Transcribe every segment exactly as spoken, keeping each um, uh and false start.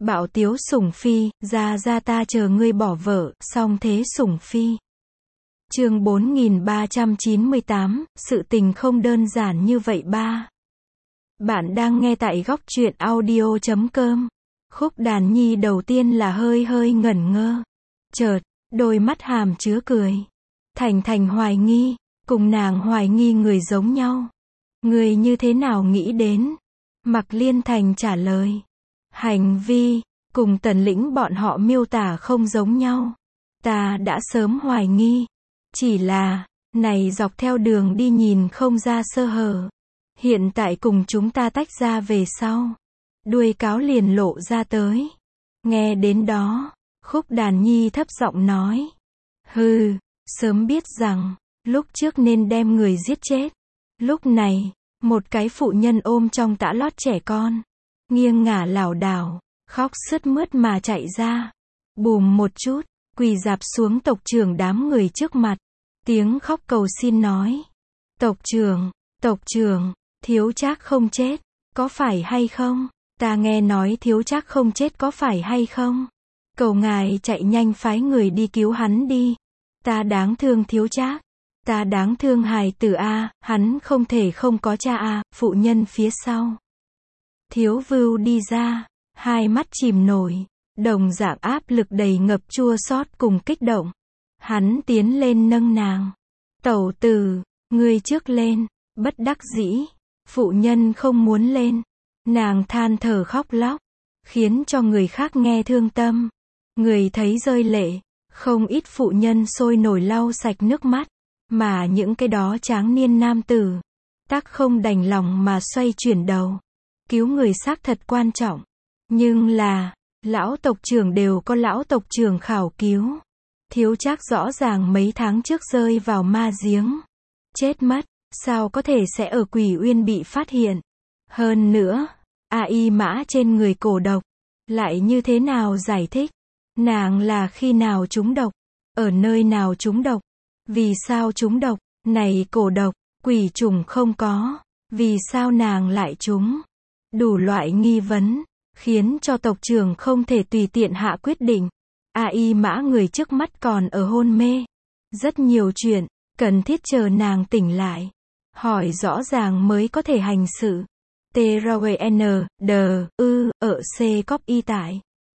Bạo tiếu sủng phi, ra ra ta chờ ngươi bỏ vợ, song thế sủng phi. Chương bốn nghìn ba trăm chín mươi tám, sự tình không đơn giản như vậy ba. Bạn đang nghe tại góc truyện audio chấm com. Khúc Đàn Nhi đầu tiên là hơi hơi ngẩn ngơ. Chợt, đôi mắt hàm chứa cười. Thành Thành hoài nghi, cùng nàng hoài nghi người giống nhau. Người như thế nào nghĩ đến? Mạc Liên Thành trả lời. Hành vi, cùng Tần Lĩnh bọn họ miêu tả không giống nhau. Ta đã sớm hoài nghi. Chỉ là, này dọc theo đường đi nhìn không ra sơ hở. Hiện tại cùng chúng ta tách ra về sau. Đuôi cáo liền lộ ra tới. Nghe đến đó, Khúc Đàn Nhi thấp giọng nói. Hừ, sớm biết rằng, lúc trước nên đem người giết chết. Lúc này, một cái phụ nhân ôm trong tã lót trẻ con. Nghiêng ngả lảo đảo, khóc sướt mướt mà chạy ra. Bùm một chút, quỳ rạp xuống tộc trưởng đám người trước mặt. Tiếng khóc cầu xin nói. Tộc trưởng, tộc trưởng, Thiếu Trác không chết, có phải hay không? Ta nghe nói Thiếu Trác không chết có phải hay không? Cầu ngài chạy nhanh phái người đi cứu hắn đi. Ta đáng thương Thiếu Trác. Ta đáng thương hài tử a, hắn không thể không có cha a, phụ nhân phía sau. Thiếu Vưu đi ra, hai mắt chìm nổi, đồng dạng áp lực đầy ngập chua xót cùng kích động. Hắn tiến lên nâng nàng. Tẩu tử, ngươi trước lên, bất đắc dĩ. Phụ nhân không muốn lên. Nàng than thở khóc lóc, khiến cho người khác nghe thương tâm. Người thấy rơi lệ, không ít phụ nhân sôi nổi lau sạch nước mắt. Mà những cái đó tráng niên nam tử, tắc không đành lòng mà xoay chuyển đầu. Cứu người xác thật quan trọng. Nhưng là, lão tộc trưởng đều có lão tộc trưởng khảo cứu. Thiếu Trác rõ ràng mấy tháng trước rơi vào ma giếng. Chết mất, sao có thể sẽ ở Quỷ Uyên bị phát hiện. Hơn nữa, A Y mã trên người cổ độc. Lại như thế nào giải thích? Nàng là khi nào trúng độc? Ở nơi nào trúng độc? Vì sao trúng độc? Này cổ độc, quỷ trùng không có. Vì sao nàng lại trúng? Đủ loại nghi vấn, khiến cho tộc trưởng không thể tùy tiện hạ quyết định. A Y mã người trước mắt còn ở hôn mê. Rất nhiều chuyện, cần thiết chờ nàng tỉnh lại. Hỏi rõ ràng mới có thể hành sự. T R W N, D, ư, ở C cop y tại.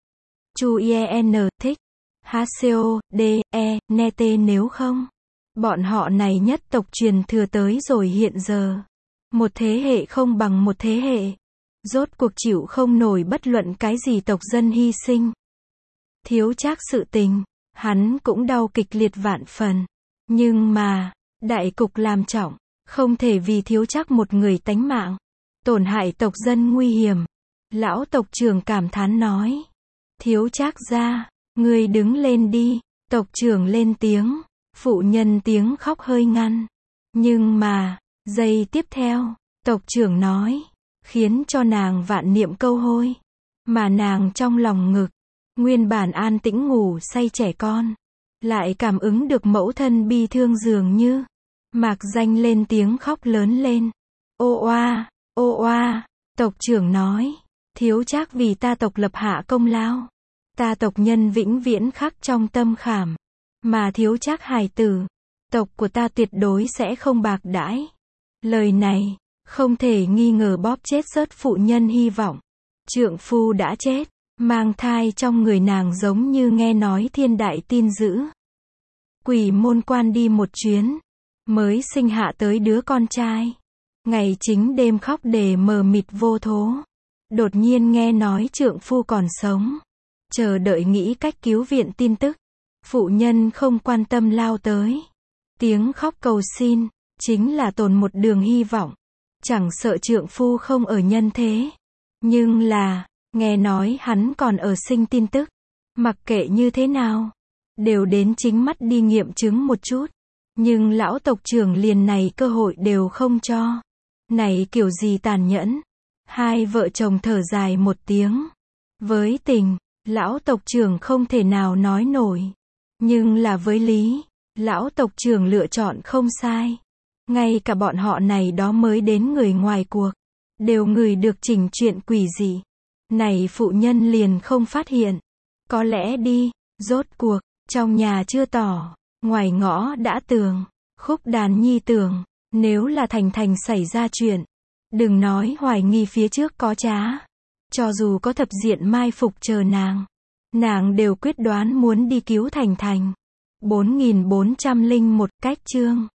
Chu I N, thích. H C O, D, E, ne T nếu không. Bọn họ này nhất tộc truyền thừa tới rồi hiện giờ. Một thế hệ không bằng một thế hệ. Rốt cuộc chịu không nổi bất luận cái gì tộc dân hy sinh. Thiếu Trác sự tình, hắn cũng đau kịch liệt vạn phần. Nhưng mà, đại cục làm trọng, không thể vì Thiếu Trác một người tánh mạng, tổn hại tộc dân nguy hiểm. Lão tộc trưởng cảm thán nói. Thiếu Trác gia, ngươi đứng lên đi. Tộc trưởng lên tiếng. Phụ nhân tiếng khóc hơi ngăn. Nhưng mà, giây tiếp theo, tộc trưởng nói, khiến cho nàng vạn niệm câu hôi. Mà nàng trong lòng ngực, nguyên bản an tĩnh ngủ say trẻ con, lại cảm ứng được mẫu thân bi thương dường như. Mạc Danh lên tiếng khóc lớn lên. Ô oa, ô oa, tộc trưởng nói, Thiếu Trác vì ta tộc lập hạ công lao. Ta tộc nhân vĩnh viễn khắc trong tâm khảm. Mà Thiếu Trác hài tử, tộc của ta tuyệt đối sẽ không bạc đãi. Lời này, không thể nghi ngờ bóp chết rớt phụ nhân hy vọng. Trượng phu đã chết, mang thai trong người nàng giống như nghe nói thiên đại tin dữ. Quỷ môn quan đi một chuyến, mới sinh hạ tới đứa con trai. Ngày chính đêm khóc để mờ mịt vô thố. Đột nhiên nghe nói trượng phu còn sống. Chờ đợi nghĩ cách cứu viện tin tức. Phụ nhân không quan tâm lao tới. Tiếng khóc cầu xin, chính là tồn một đường hy vọng. Chẳng sợ trượng phu không ở nhân thế. Nhưng là, nghe nói hắn còn ở sinh tin tức. Mặc kệ như thế nào, đều đến chính mắt đi nghiệm chứng một chút. Nhưng lão tộc trưởng liền này cơ hội đều không cho. Này kiểu gì tàn nhẫn. Hai vợ chồng thở dài một tiếng. Với tình, lão tộc trưởng không thể nào nói nổi. Nhưng là với lý, lão tộc trưởng lựa chọn không sai. Ngay cả bọn họ này đó mới đến người ngoài cuộc, đều ngửi được chỉnh chuyện quỷ dị. Này phụ nhân liền không phát hiện. Có lẽ đi, rốt cuộc, trong nhà chưa tỏ, ngoài ngõ đã tường. Khúc Đàn Nhi tưởng, nếu là Thành Thành xảy ra chuyện, đừng nói hoài nghi phía trước có trá. Cho dù có thập diện mai phục chờ nàng, nàng đều quyết đoán muốn đi cứu Thành Thành. bốn nghìn bốn trăm lẻ một cách chương